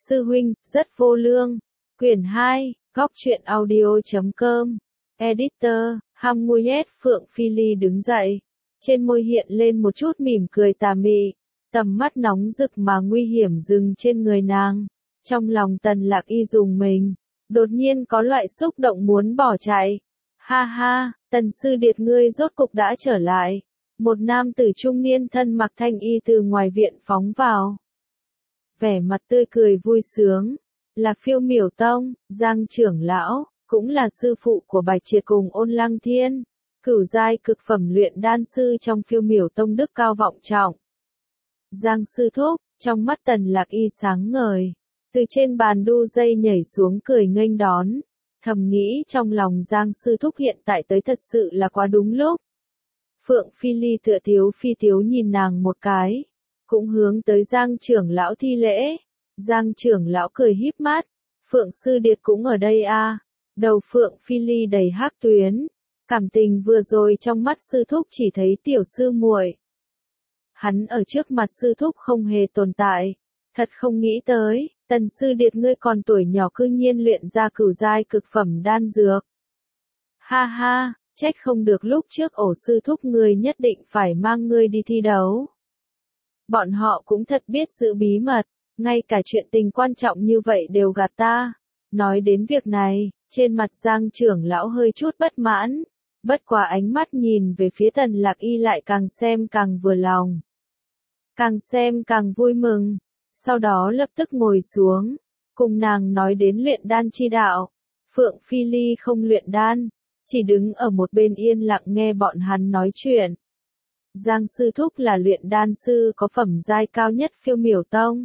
Sư huynh, rất vô lương. Quyển 2, Góc truyện audio.com. Editor, Hamuyet Phượng Phi Ly đứng dậy. Trên môi hiện lên một chút mỉm cười tà mị. Tầm mắt nóng rực mà nguy hiểm dừng trên người nàng. Trong lòng Tần Lạc Y rùng mình. Đột nhiên có loại xúc động muốn bỏ chạy. Ha ha, Tần sư điệt ngươi rốt cục đã trở lại. Một nam tử trung niên thân mặc thanh y từ ngoài viện phóng vào. Vẻ mặt tươi cười vui sướng, là Phiêu Miểu Tông, Giang trưởng lão, cũng là sư phụ của Bạch Triệt cùng Ôn Lăng Thiên, cửu giai cực phẩm luyện đan sư trong Phiêu Miểu Tông đức cao vọng trọng. Giang sư thúc, trong mắt Tần Lạc Y sáng ngời, từ trên bàn đu dây nhảy xuống cười nghênh đón, thầm nghĩ trong lòng Giang sư thúc hiện tại tới thật sự là quá đúng lúc. Phượng Phi Ly tựa thiếu phi thiếu nhìn nàng một cái, cũng hướng tới Giang trưởng lão thi lễ. Giang trưởng lão cười híp mắt, Phượng sư điệt cũng ở đây à. Đầu Phượng Phi Ly đầy hắc tuyến, cảm tình vừa rồi trong mắt sư thúc chỉ thấy tiểu sư muội. Hắn ở trước mặt sư thúc không hề tồn tại, thật không nghĩ tới, Tần sư điệt ngươi còn tuổi nhỏ cư nhiên luyện ra cửu giai cực phẩm đan dược. Ha ha, trách không được lúc trước ổ sư thúc ngươi nhất định phải mang ngươi đi thi đấu. Bọn họ cũng thật biết giữ bí mật, ngay cả chuyện tình quan trọng như vậy đều gạt ta. Nói đến việc này, trên mặt Giang trưởng lão hơi chút bất mãn, bất quá ánh mắt nhìn về phía Tần Lạc Y lại càng xem càng vừa lòng. Càng xem càng vui mừng, sau đó lập tức ngồi xuống, cùng nàng nói đến luyện đan chi đạo. Phượng Phi Ly không luyện đan, chỉ đứng ở một bên yên lặng nghe bọn hắn nói chuyện. Giang sư thúc là luyện đan sư có phẩm giai cao nhất Phiêu Miểu Tông.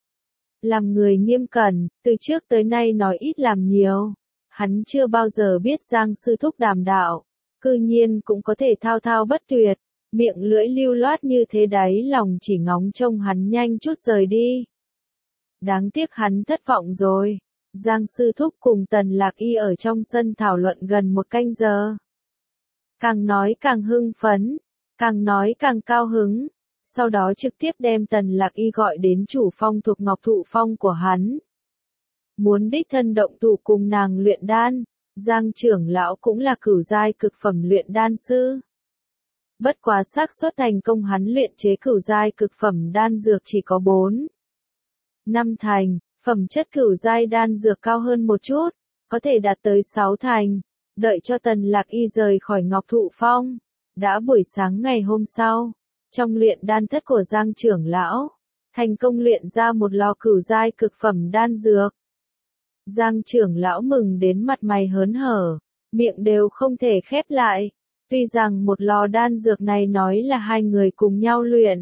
Làm người nghiêm cẩn, từ trước tới nay nói ít làm nhiều. Hắn chưa bao giờ biết Giang sư thúc đàm đạo, cư nhiên cũng có thể thao thao bất tuyệt, miệng lưỡi lưu loát như thế đáy lòng chỉ ngóng trông hắn nhanh chút rời đi. Đáng tiếc hắn thất vọng rồi. Giang sư thúc cùng Tần Lạc Y ở trong sân thảo luận gần một canh giờ. Càng nói càng hưng phấn, càng nói càng cao hứng, sau đó trực tiếp đem Tần Lạc Y gọi đến chủ phong thuộc Ngọc Thụ Phong của hắn. Muốn đích thân động thủ cùng nàng luyện đan, Giang trưởng lão cũng là cửu giai cực phẩm luyện đan sư. Bất quá xác suất thành công hắn luyện chế cửu giai cực phẩm đan dược chỉ có 4. 5 thành, phẩm chất cửu giai đan dược cao hơn một chút, có thể đạt tới 6 thành. Đợi cho Tần Lạc Y rời khỏi Ngọc Thụ Phong. Đã buổi sáng ngày hôm sau, trong luyện đan thất của Giang trưởng lão, thành công luyện ra một lò cửu giai cực phẩm đan dược. Giang trưởng lão mừng đến mặt mày hớn hở, miệng đều không thể khép lại. Tuy rằng một lò đan dược này nói là hai người cùng nhau luyện,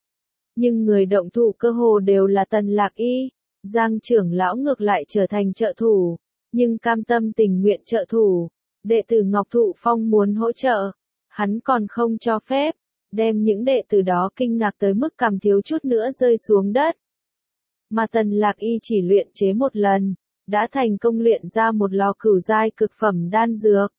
nhưng người động thủ cơ hồ đều là Tần Lạc Y. Giang trưởng lão ngược lại trở thành trợ thủ, nhưng cam tâm tình nguyện trợ thủ. Đệ tử Ngọc Thụ Phong muốn hỗ trợ, hắn còn không cho phép, đem những đệ tử đó kinh ngạc tới mức cằm thiếu chút nữa rơi xuống đất. Mà Tần Lạc Y chỉ luyện chế một lần, đã thành công luyện ra một lò cửu giai cực phẩm đan dược.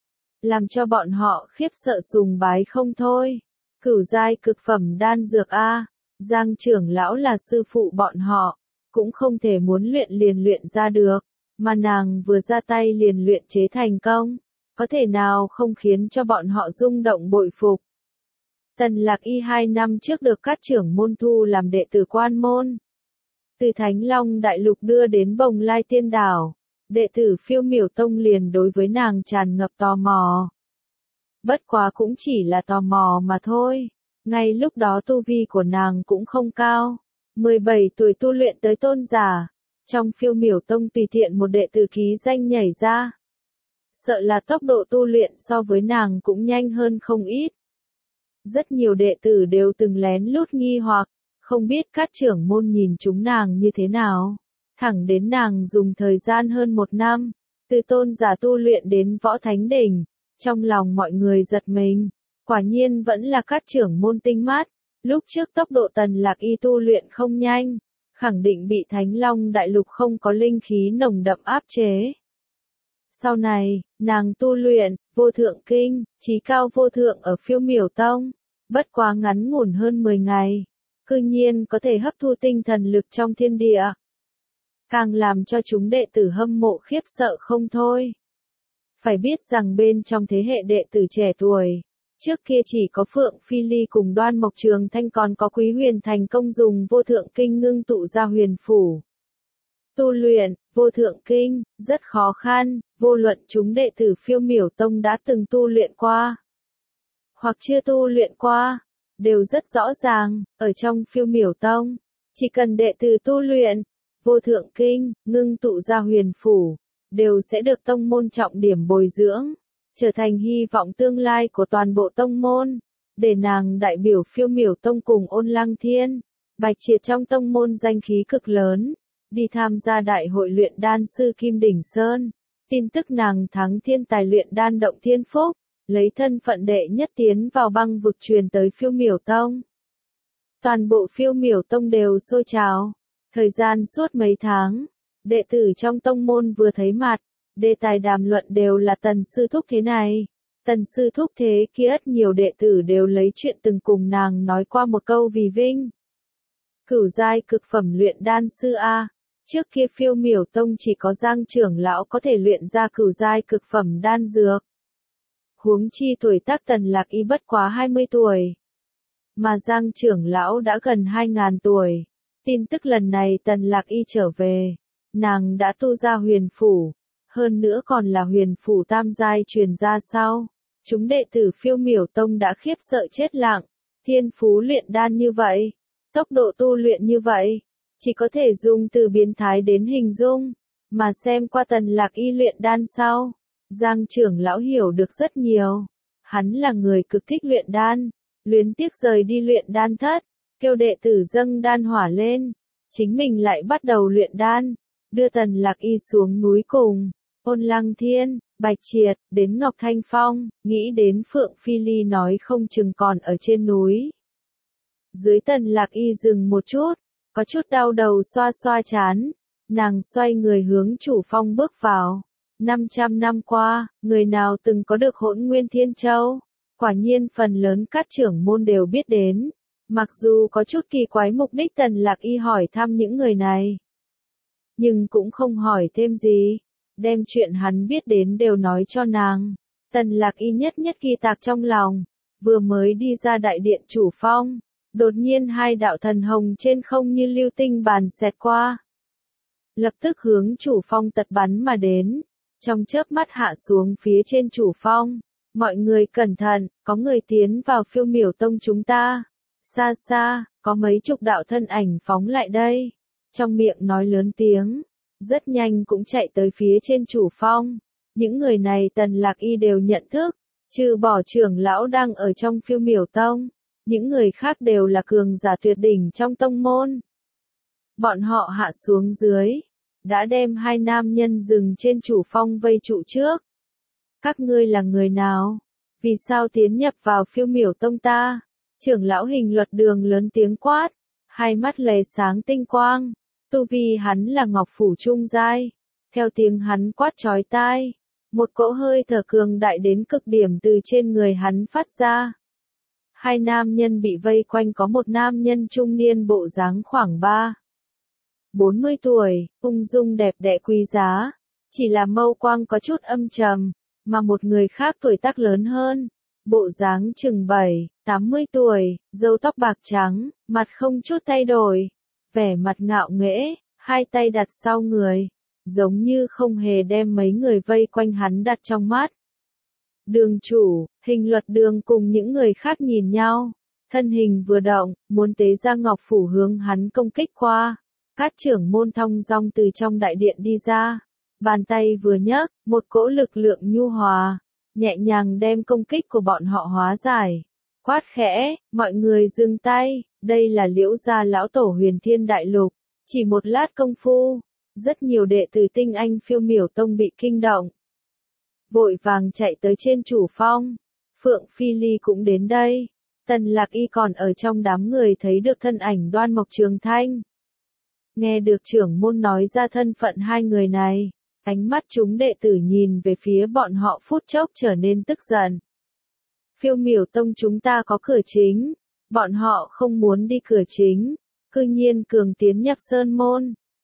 Làm cho bọn họ khiếp sợ sùng bái không thôi. Cửu giai cực phẩm đan dược a, Giang trưởng lão là sư phụ bọn họ, cũng không thể muốn luyện liền luyện ra được, mà nàng vừa ra tay liền luyện chế thành công, có thể nào không khiến cho bọn họ rung động bội phục. Tần Lạc Y 2 năm trước được các trưởng môn thu làm đệ tử quan môn. Từ Thánh Long Đại Lục đưa đến Bồng Lai Tiên Đảo, đệ tử Phiêu Miểu Tông liền đối với nàng tràn ngập tò mò. Bất quá cũng chỉ là tò mò mà thôi, ngay lúc đó tu vi của nàng cũng không cao, 17 tuổi tu luyện tới tôn giả, trong Phiêu Miểu Tông tùy tiện một đệ tử ký danh nhảy ra. Sợ là tốc độ tu luyện so với nàng cũng nhanh hơn không ít. Rất nhiều đệ tử đều từng lén lút nghi hoặc, không biết các trưởng môn nhìn chúng nàng như thế nào. Thẳng đến nàng dùng thời gian hơn 1 năm, từ tôn giả tu luyện đến võ thánh đỉnh, trong lòng mọi người giật mình. Quả nhiên vẫn là các trưởng môn tinh mắt, lúc trước tốc độ Tần Lạc Y tu luyện không nhanh, khẳng định bị Thánh Long Đại Lục không có linh khí nồng đậm áp chế. Sau này, nàng tu luyện, vô thượng kinh, chí cao vô thượng ở Phiêu Miểu Tông, bất quá ngắn ngủn hơn 10 ngày, cư nhiên có thể hấp thu tinh thần lực trong thiên địa. càng làm cho chúng đệ tử hâm mộ khiếp sợ không thôi. Phải biết rằng bên trong thế hệ đệ tử trẻ tuổi, trước kia chỉ có Phượng Phi Ly cùng Đoan Mộc Trường Thanh, còn có Quý Huyền thành công dùng vô thượng kinh ngưng tụ ra huyền phủ. Tu luyện, vô thượng kinh, rất khó khăn, vô luận chúng đệ tử Phiêu Miểu Tông đã từng tu luyện qua, hoặc chưa tu luyện qua, đều rất rõ ràng, ở trong Phiêu Miểu Tông, chỉ cần đệ tử tu luyện, vô thượng kinh, ngưng tụ ra huyền phủ, đều sẽ được tông môn trọng điểm bồi dưỡng, trở thành hy vọng tương lai của toàn bộ tông môn. Để nàng đại biểu Phiêu Miểu Tông cùng Ôn Lăng Thiên, Bạch Triệt trong tông môn danh khí cực lớn, đi tham gia đại hội luyện đan sư Kim Đỉnh Sơn. Tin tức nàng thắng thiên tài luyện đan động Thiên Phúc, lấy thân phận đệ nhất tiến vào băng vực truyền tới Phiêu Miểu Tông. Toàn bộ Phiêu Miểu Tông đều sôi trào. Thời gian suốt mấy tháng, đệ tử trong tông môn vừa thấy mặt, đề tài đàm luận đều là Tần sư thúc thế này, Tần sư thúc thế kia. Nhiều đệ tử đều lấy chuyện từng cùng nàng nói qua một câu vì vinh. Cửu giai cực phẩm luyện đan sư A, trước kia Phiêu Miểu Tông chỉ có Giang trưởng lão có thể luyện ra cửu giai cực phẩm đan dược. Huống chi tuổi tác Tần Lạc Y bất quá 20 tuổi, mà Giang trưởng lão đã gần 2000 tuổi. Tin tức lần này Tần Lạc Y trở về, nàng đã tu ra huyền phủ, hơn nữa còn là huyền phủ tam giai truyền ra sau. Chúng đệ tử Phiêu Miểu Tông đã khiếp sợ chết lặng, thiên phú luyện đan như vậy, tốc độ tu luyện như vậy, chỉ có thể dùng từ biến thái đến hình dung, mà xem qua Tần Lạc Y luyện đan sau, Giang trưởng lão hiểu được rất nhiều. Hắn là người cực thích luyện đan, luyến tiếc rời đi luyện đan thất, kêu đệ tử dâng đan hỏa lên, chính mình lại bắt đầu luyện đan, đưa Tần Lạc Y xuống núi cùng Ôn Lăng Thiên, Bạch Triệt, đến Ngọc Thanh Phong, nghĩ đến Phượng Phi Ly nói không chừng còn ở trên núi. Dưới Tần Lạc Y dừng một chút, có chút đau đầu xoa xoa trán, nàng xoay người hướng chủ phong bước vào. 500 năm qua, người nào từng có được Hỗn Nguyên Thiên Châu? Quả nhiên phần lớn các trưởng môn đều biết đến. Mặc dù có chút kỳ quái mục đích Tần Lạc Y hỏi thăm những người này, nhưng cũng không hỏi thêm gì, đem chuyện hắn biết đến đều nói cho nàng. Tần Lạc Y nhất nhất ghi tạc trong lòng, vừa mới đi ra đại điện chủ phong, đột nhiên hai đạo thần hồng trên không như lưu tinh bàn xẹt qua, lập tức hướng chủ phong tật bắn mà đến, trong chớp mắt hạ xuống phía trên chủ phong. Mọi người cẩn thận, có người tiến vào Phiêu Miểu Tông chúng ta. Xa xa, có mấy chục đạo thân ảnh phóng lại đây, trong miệng nói lớn tiếng, rất nhanh cũng chạy tới phía trên chủ phong. Những người này Tần Lạc Y đều nhận thức, trừ bỏ trưởng lão đang ở trong Phiêu Miểu Tông, những người khác đều là cường giả tuyệt đỉnh trong tông môn. Bọn họ hạ xuống dưới, đã đem hai nam nhân dừng trên chủ phong vây trụ trước. Các ngươi là người nào? Vì sao tiến nhập vào Phiêu Miểu Tông ta? Trưởng lão Hình Luật Đường lớn tiếng quát, hai mắt lóe sáng tinh quang, tu vi hắn là Ngọc Phủ Trung giai. Theo tiếng hắn quát chói tai, một cỗ hơi thở cường đại đến cực điểm từ trên người hắn phát ra. Hai nam nhân bị vây quanh, có một nam nhân trung niên bộ dáng khoảng 40 tuổi, ung dung đẹp đẽ quý giá, chỉ là mâu quang có chút âm trầm, mà một người khác tuổi tác lớn hơn, bộ dáng chừng 80 tuổi, râu tóc bạc trắng, mặt không chút thay đổi, vẻ mặt ngạo nghễ, hai tay đặt sau người, giống như không hề đem mấy người vây quanh hắn đặt trong mắt. Đường chủ, Hình Luật Đường cùng những người khác nhìn nhau, thân hình vừa động, muốn tế ra ngọc phủ hướng hắn công kích qua. Các trưởng môn thong dong từ trong đại điện đi ra, bàn tay vừa nhấc, một cỗ lực lượng nhu hòa, nhẹ nhàng đem công kích của bọn họ hóa giải. Quát khẽ, mọi người dừng tay, đây là Liễu gia lão tổ Huyền Thiên Đại Lục. Chỉ một lát công phu, rất nhiều đệ tử tinh anh Phiêu Miểu Tông bị kinh động, vội vàng chạy tới trên chủ phong. Phượng Phi Ly cũng đến đây. Tần Lạc Y còn ở trong đám người thấy được thân ảnh Đoan Mộc Trường Thanh. Nghe được trưởng môn nói ra thân phận hai người này, ánh mắt chúng đệ tử nhìn về phía bọn họ phút chốc trở nên tức giận. Phiêu Miểu Tông chúng ta có cửa chính, bọn họ không muốn đi cửa chính, cư nhiên cường tiến nhập sơn môn,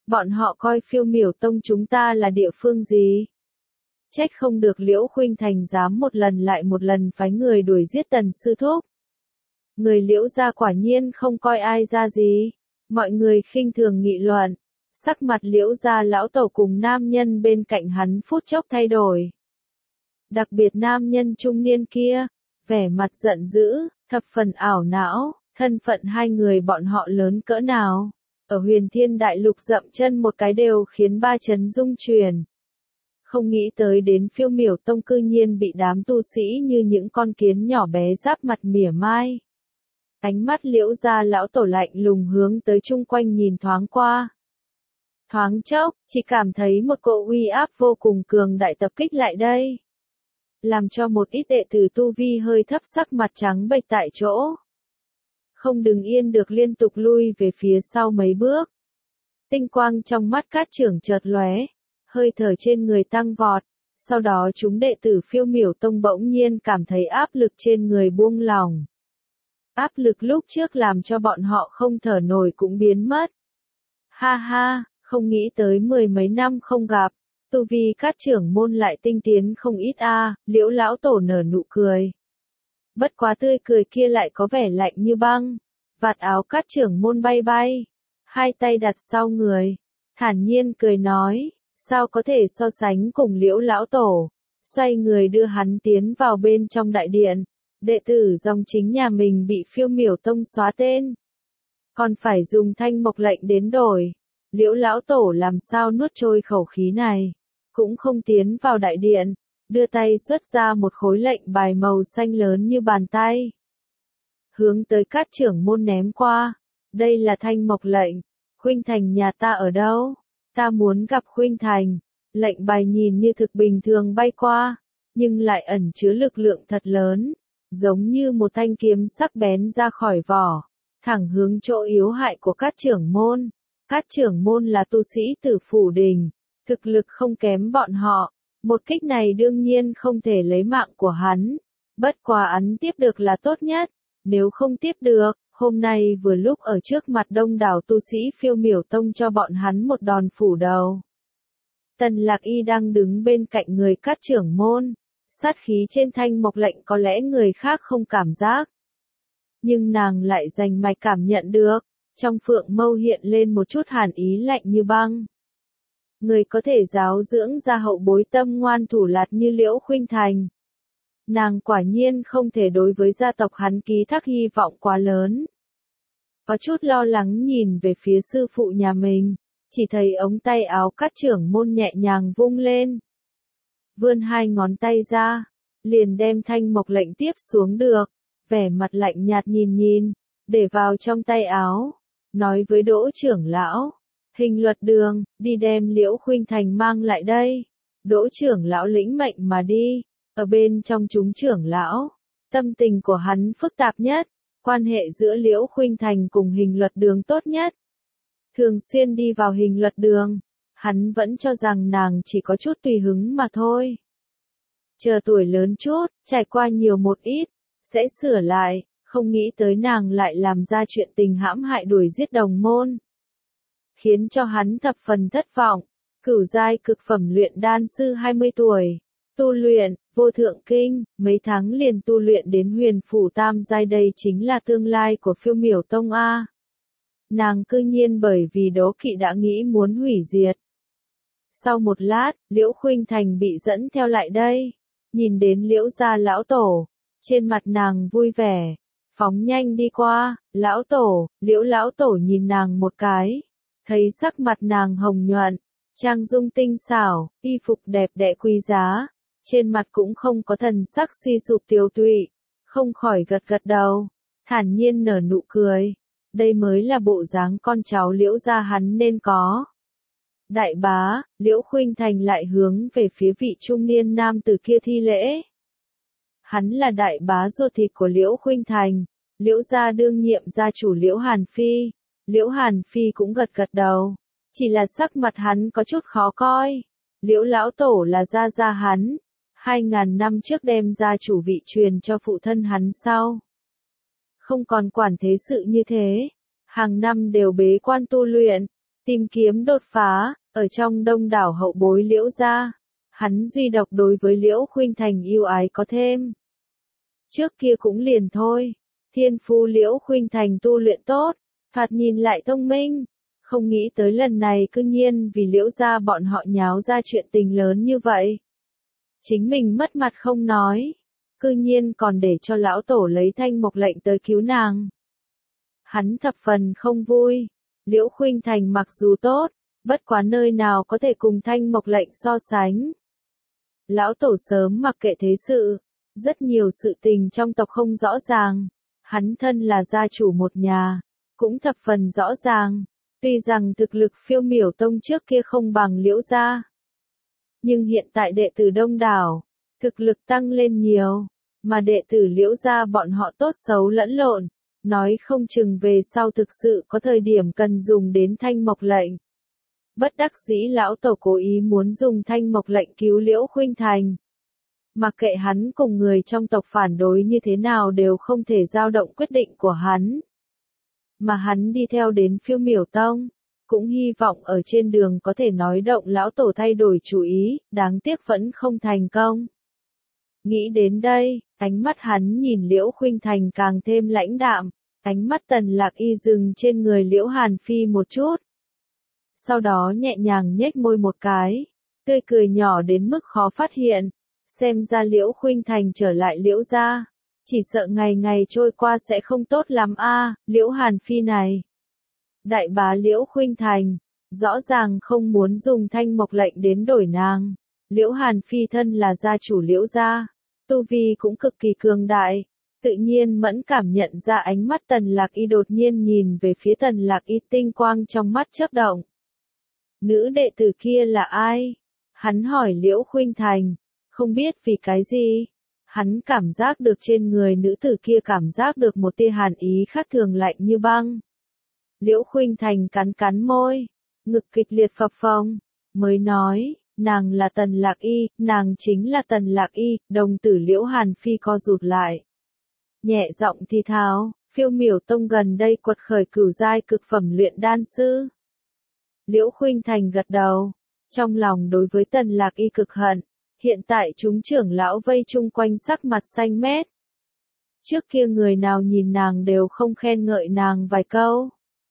Bọn họ coi Phiêu Miểu Tông chúng ta là địa phương gì? Trách không được Liễu Khuynh Thành dám một lần lại một lần phái người đuổi giết Tần sư thúc. Người Liễu gia quả nhiên không coi ai ra gì. Mọi người khinh thường nghị luận. Sắc mặt Liễu gia lão tổ cùng nam nhân bên cạnh hắn phút chốc thay đổi. Đặc biệt nam nhân trung niên kia, vẻ mặt giận dữ, thập phần ảo não, thân phận hai người bọn họ lớn cỡ nào. Ở Huyền Thiên Đại Lục dậm chân một cái đều khiến ba chấn rung chuyển. Không nghĩ tới đến Phiêu Miểu Tông cư nhiên bị đám tu sĩ như những con kiến nhỏ bé giáp mặt mỉa mai. Ánh mắt Liễu gia lão tổ lạnh lùng hướng tới chung quanh nhìn thoáng qua. Thoáng chốc, chỉ cảm thấy một cỗ uy áp vô cùng cường đại tập kích lại đây. Làm cho một ít đệ tử tu vi hơi thấp sắc mặt trắng bệch tại chỗ. Không đứng yên được liên tục lui về phía sau mấy bước. Tinh quang trong mắt Cát Trưởng chợt lóe, hơi thở trên người tăng vọt, sau đó chúng đệ tử Phiêu Miểu Tông bỗng nhiên cảm thấy áp lực trên người buông lỏng. Áp lực lúc trước làm cho bọn họ không thở nổi cũng biến mất. Ha ha, không nghĩ tới 10 mấy năm không gặp, tu vi Cát Trưởng môn lại tinh tiến không ít a. Liễu lão tổ nở nụ cười. Bất quá tươi cười kia lại có vẻ lạnh như băng. Vạt áo Cát Trưởng môn bay bay, hai tay đặt sau người, thản nhiên cười nói, sao có thể so sánh cùng Liễu lão tổ. Xoay người đưa hắn tiến vào bên trong đại điện. Đệ tử dòng chính nhà mình bị Phiêu Miểu Tông xóa tên, còn phải dùng thanh mộc lệnh đến đổi. Liễu lão tổ làm sao nuốt trôi khẩu khí này, cũng không tiến vào đại điện, đưa tay xuất ra một khối lệnh bài màu xanh lớn như bàn tay. Hướng tới Cát Trưởng môn ném qua, đây là thanh mộc lệnh, Khuynh Thành nhà ta ở đâu? Ta muốn gặp Khuynh Thành. Lệnh bài nhìn như thực bình thường bay qua, nhưng lại ẩn chứa lực lượng thật lớn, giống như một thanh kiếm sắc bén ra khỏi vỏ, thẳng hướng chỗ yếu hại của Cát Trưởng môn. Cát Trưởng môn là tu sĩ Tử Phủ Đình, thực lực không kém bọn họ, một kích này đương nhiên không thể lấy mạng của hắn, bất quá hắn tiếp được là tốt nhất, nếu không tiếp được, hôm nay vừa lúc ở trước mặt đông đảo tu sĩ Phiêu Miểu Tông cho bọn hắn một đòn phủ đầu. Tần Lạc Y đang đứng bên cạnh người Cát Trưởng môn, sát khí trên thanh mộc lệnh có lẽ người khác không cảm giác, nhưng nàng lại rành mạch cảm nhận được, trong phượng mâu hiện lên một chút hàn ý lạnh như băng. Người có thể giáo dưỡng ra hậu bối tâm ngoan thủ lạt như Liễu Khuynh Thành. Nàng quả nhiên không thể đối với gia tộc hắn ký thác hy vọng quá lớn. Có chút lo lắng nhìn về phía sư phụ nhà mình, chỉ thấy ống tay áo Cát Trưởng môn nhẹ nhàng vung lên. Vươn hai ngón tay ra, liền đem thanh mộc lệnh tiếp xuống được, vẻ mặt lạnh nhạt nhìn, để vào trong tay áo, nói với Đỗ trưởng lão, Hình Luật Đường, đi đem Liễu Khuynh Thành mang lại đây. Đỗ trưởng lão lĩnh mệnh mà đi, ở bên trong chúng trưởng lão, tâm tình của hắn phức tạp nhất, quan hệ giữa Liễu Khuynh Thành cùng Hình Luật Đường tốt nhất. Thường xuyên đi vào Hình Luật Đường, hắn vẫn cho rằng nàng chỉ có chút tùy hứng mà thôi. Chờ tuổi lớn chút, trải qua nhiều một ít, sẽ sửa lại, không nghĩ tới nàng lại làm ra chuyện tình hãm hại đuổi giết đồng môn. Khiến cho hắn thập phần thất vọng, cửu giai cực phẩm luyện đan sư 20 tuổi, tu luyện, vô thượng kinh, mấy tháng liền tu luyện đến huyền phủ tam giai đây chính là tương lai của Phiêu Miểu Tông A. Nàng cư nhiên bởi vì đố kỵ đã nghĩ muốn hủy diệt. Sau một lát, Liễu Khuynh Thành bị dẫn theo lại đây, nhìn đến Liễu gia lão tổ, trên mặt nàng vui vẻ, phóng nhanh đi qua, lão tổ, Liễu lão tổ nhìn nàng một cái, thấy sắc mặt nàng hồng nhuận, trang dung tinh xảo, y phục đẹp đẽ quý giá, trên mặt cũng không có thần sắc suy sụp tiêu tụy, không khỏi gật gật đầu, thản nhiên nở nụ cười, đây mới là bộ dáng con cháu Liễu gia hắn nên có. Đại bá, Liễu Khuynh Thành lại hướng về phía vị trung niên nam tử kia thi lễ. Hắn là đại bá ruột thịt của Liễu Khuynh Thành, Liễu gia đương nhiệm gia chủ Liễu Hàn Phi. Liễu Hàn Phi cũng gật gật đầu, chỉ là sắc mặt hắn có chút khó coi. Liễu lão tổ là gia hắn, 2000 năm trước đem gia chủ vị truyền cho phụ thân hắn sau. Không còn quản thế sự như thế, hàng năm đều bế quan tu luyện, tìm kiếm đột phá, ở trong đông đảo hậu bối Liễu gia, hắn duy độc đối với Liễu Khuynh Thành yêu ái có thêm. Trước kia cũng liền thôi, thiên phú Liễu Khuynh Thành tu luyện tốt, thoạt nhìn lại thông minh, không nghĩ tới lần này cư nhiên vì Liễu gia bọn họ nháo ra chuyện tình lớn như vậy. Chính mình mất mặt không nói, cư nhiên còn để cho lão tổ lấy thanh mộc lệnh tới cứu nàng. Hắn thập phần không vui, Liễu Khuynh Thành mặc dù tốt, bất quá nơi nào có thể cùng thanh mộc lệnh so sánh. Lão tổ sớm mặc kệ thế sự, rất nhiều sự tình trong tộc không rõ ràng, hắn thân là gia chủ một nhà, cũng thập phần rõ ràng, tuy rằng thực lực Phiêu Miểu Tông trước kia không bằng Liễu gia, nhưng hiện tại đệ tử đông đảo, thực lực tăng lên nhiều, mà đệ tử Liễu gia bọn họ tốt xấu lẫn lộn, nói không chừng về sau thực sự có thời điểm cần dùng đến thanh mộc lệnh. Bất đắc dĩ lão tổ cố ý muốn dùng thanh mộc lệnh cứu Liễu Khuynh Thành. Mặc kệ hắn cùng người trong tộc phản đối như thế nào đều không thể dao động quyết định của hắn. Mà hắn đi theo đến Phiêu Miểu Tông, cũng hy vọng ở trên đường có thể nói động lão tổ thay đổi chủ ý, đáng tiếc vẫn không thành công. Nghĩ đến đây, ánh mắt hắn nhìn Liễu Khuynh Thành càng thêm lãnh đạm, ánh mắt Tần Lạc Y dừng trên người Liễu Hàn Phi một chút. Sau đó nhẹ nhàng nhếch môi một cái, tươi cười nhỏ đến mức khó phát hiện, xem ra Liễu Khuynh Thành trở lại Liễu gia, chỉ sợ ngày ngày trôi qua sẽ không tốt lắm a, Liễu Hàn Phi này. Đại bá Liễu Khuynh Thành, rõ ràng không muốn dùng thanh mộc lệnh đến đổi nàng. Liễu Hàn Phi thân là gia chủ Liễu gia, tu vi cũng cực kỳ cường đại, tự nhiên mẫn cảm nhận ra ánh mắt Tần Lạc Y đột nhiên nhìn về phía Tần Lạc Y, tinh quang trong mắt chớp động. Nữ đệ tử kia là ai? Hắn hỏi Liễu Khuynh Thành, không biết vì cái gì. Hắn cảm giác được trên người nữ tử kia cảm giác được một tia hàn ý khác thường lạnh như băng. Liễu Khuynh Thành cắn cắn môi, ngực kịch liệt phập phồng, mới nói, nàng là Tần Lạc Y, nàng chính là Tần Lạc Y, đồng tử Liễu Hàn Phi co rụt lại. Nhẹ giọng thì thào, Phiêu Miểu Tông gần đây quật khởi cửu giai cực phẩm luyện đan sư. Liễu Khuynh Thành gật đầu, trong lòng đối với Tần Lạc Y cực hận, hiện tại chúng trưởng lão vây chung quanh sắc mặt xanh mét. Trước kia người nào nhìn nàng đều không khen ngợi nàng vài câu.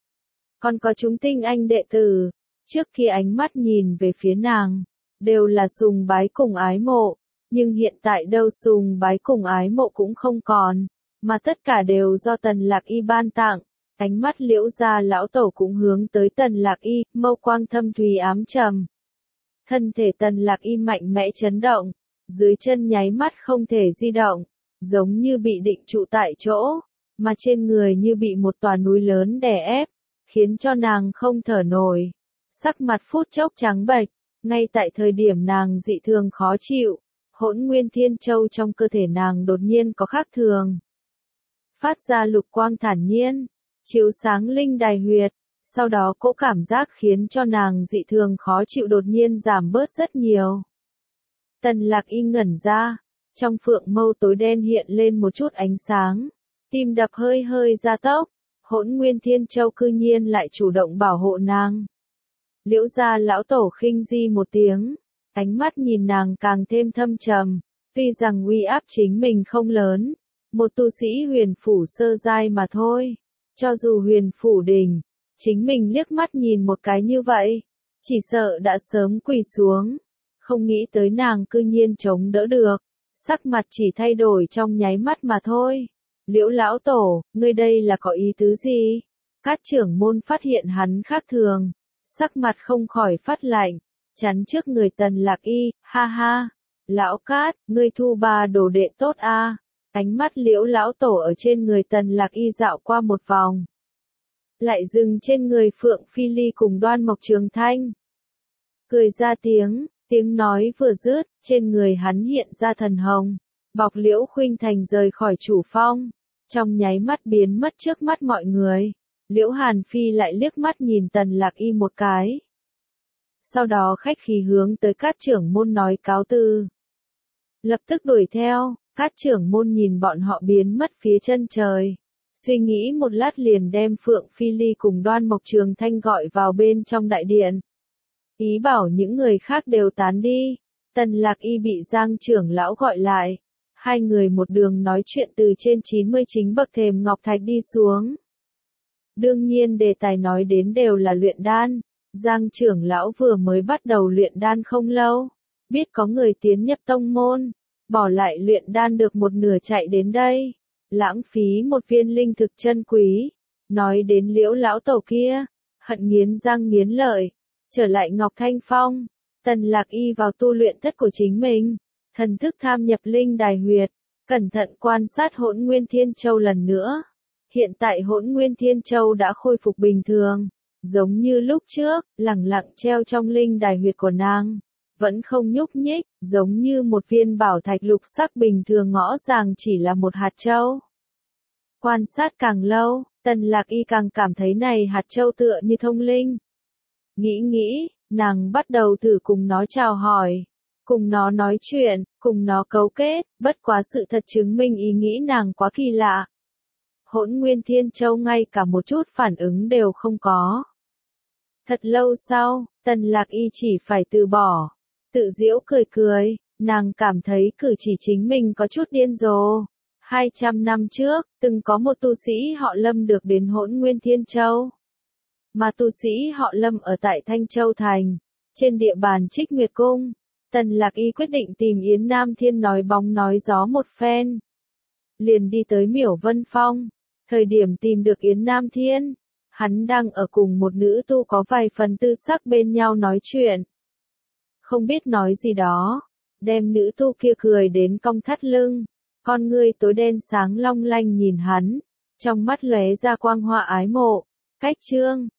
Còn có chúng tinh anh đệ tử, trước kia ánh mắt nhìn về phía nàng, đều là sùng bái cùng ái mộ, nhưng hiện tại đâu sùng bái cùng ái mộ cũng không còn, mà tất cả đều do Tần Lạc Y ban tặng. Ánh mắt Liễu gia lão tổ cũng hướng tới Tần Lạc Y, mâu quang thâm thúy ám trầm. Thân thể Tần Lạc Y mạnh mẽ chấn động, dưới chân nháy mắt không thể di động, giống như bị định trụ tại chỗ, mà trên người như bị một tòa núi lớn đè ép, khiến cho nàng không thở nổi. Sắc mặt phút chốc trắng bệch, ngay tại thời điểm nàng dị thường khó chịu, Hỗn Nguyên Thiên Châu trong cơ thể nàng đột nhiên có khác thường. Phát ra lục quang thản nhiên, chiếu sáng linh đài huyệt, sau đó cỗ cảm giác khiến cho nàng dị thường khó chịu đột nhiên giảm bớt rất nhiều. Tần Lạc Y ngẩn ra, trong phượng mâu tối đen hiện lên một chút ánh sáng, tim đập hơi hơi gia tốc, Hỗn Nguyên Thiên Châu cư nhiên lại chủ động bảo hộ nàng. Liễu gia lão tổ khinh di một tiếng, ánh mắt nhìn nàng càng thêm thâm trầm, tuy rằng uy áp chính mình không lớn, một tu sĩ huyền phủ sơ giai mà thôi. Cho dù huyền phủ đỉnh, chính mình liếc mắt nhìn một cái như vậy, chỉ sợ đã sớm quỳ xuống, không nghĩ tới nàng cư nhiên chống đỡ được, sắc mặt chỉ thay đổi trong nháy mắt mà thôi. Liễu lão tổ, ngươi đây là có ý tứ gì? Các trưởng môn phát hiện hắn khác thường, sắc mặt không khỏi phát lạnh, chắn trước người Tần Lạc Y, ha ha, lão Cát, ngươi thu ba đồ đệ tốt a. Ánh mắt Liễu lão tổ ở trên người Tần Lạc Y dạo qua một vòng, lại dừng trên người Phượng Phi Ly cùng Đoan Mộc Trường Thanh. Cười ra tiếng nói vừa dứt, trên người hắn hiện ra thần hồng, bọc Liễu Khuynh Thành rời khỏi chủ phong, trong nháy mắt biến mất trước mắt mọi người. Liễu Hàn Phi lại liếc mắt nhìn Tần Lạc Y một cái. Sau đó khách khí hướng tới các trưởng môn nói cáo từ. Lập tức đuổi theo, các trưởng môn nhìn bọn họ biến mất phía chân trời, Suy nghĩ một lát liền đem Phượng Phi Ly cùng Đoan Mộc Trường Thanh gọi vào bên trong đại điện. Ý bảo những người khác đều tán đi. Tần Lạc Y bị Giang trưởng lão gọi lại. Hai người một đường nói chuyện từ trên 99 bậc thềm ngọc thạch đi xuống. Đương nhiên đề tài nói đến đều là luyện đan. Giang trưởng lão vừa mới bắt đầu luyện đan không lâu. Biết có người tiến nhập tông môn. Bỏ lại luyện đan được một nửa chạy đến đây. Lãng phí một viên linh thực chân quý. Nói đến Liễu lão tổ kia. Hận nghiến răng nghiến lợi. Trở lại Ngọc Thanh Phong. Tần Lạc Y vào tu luyện thất của chính mình. Thần thức tham nhập linh đài huyệt. Cẩn thận quan sát Hỗn Nguyên Thiên Châu lần nữa. Hiện tại Hỗn Nguyên Thiên Châu đã khôi phục bình thường. Giống như lúc trước, lẳng lặng treo trong linh đài huyệt của nàng. Vẫn không nhúc nhích, giống như một viên bảo thạch lục sắc bình thường ngõ ràng chỉ là một hạt châu. Quan sát càng lâu, Tần Lạc Y càng cảm thấy này hạt châu tựa như thông linh. Nghĩ, nàng bắt đầu thử cùng nó chào hỏi. Cùng nó nói chuyện, cùng nó cấu kết, bất quá sự thật chứng minh ý nghĩ nàng quá kỳ lạ. Hỗn Nguyên Thiên Châu ngay cả một chút phản ứng đều không có. Thật lâu sau, Tần Lạc Y chỉ phải từ bỏ. Tự giễu cười, nàng cảm thấy cử chỉ chính mình có chút điên rồ. 200 năm trước, từng có một tu sĩ họ Lâm được đến Hỗn Nguyên Thiên Châu. Mà tu sĩ họ Lâm ở tại Thanh Châu Thành, trên địa bàn Trích Nguyệt Cung. Tần Lạc Y quyết định tìm Yến Nam Thiên nói bóng nói gió một phen. Liền đi tới Miểu Vân Phong. Thời điểm tìm được Yến Nam Thiên, hắn đang ở cùng một nữ tu có vài phần tư sắc bên nhau nói chuyện. Không biết nói gì đó, đem nữ tu kia cười đến cong thắt lưng, con ngươi tối đen sáng long lanh nhìn hắn, trong mắt lóe ra quang hoa ái mộ. Cách chương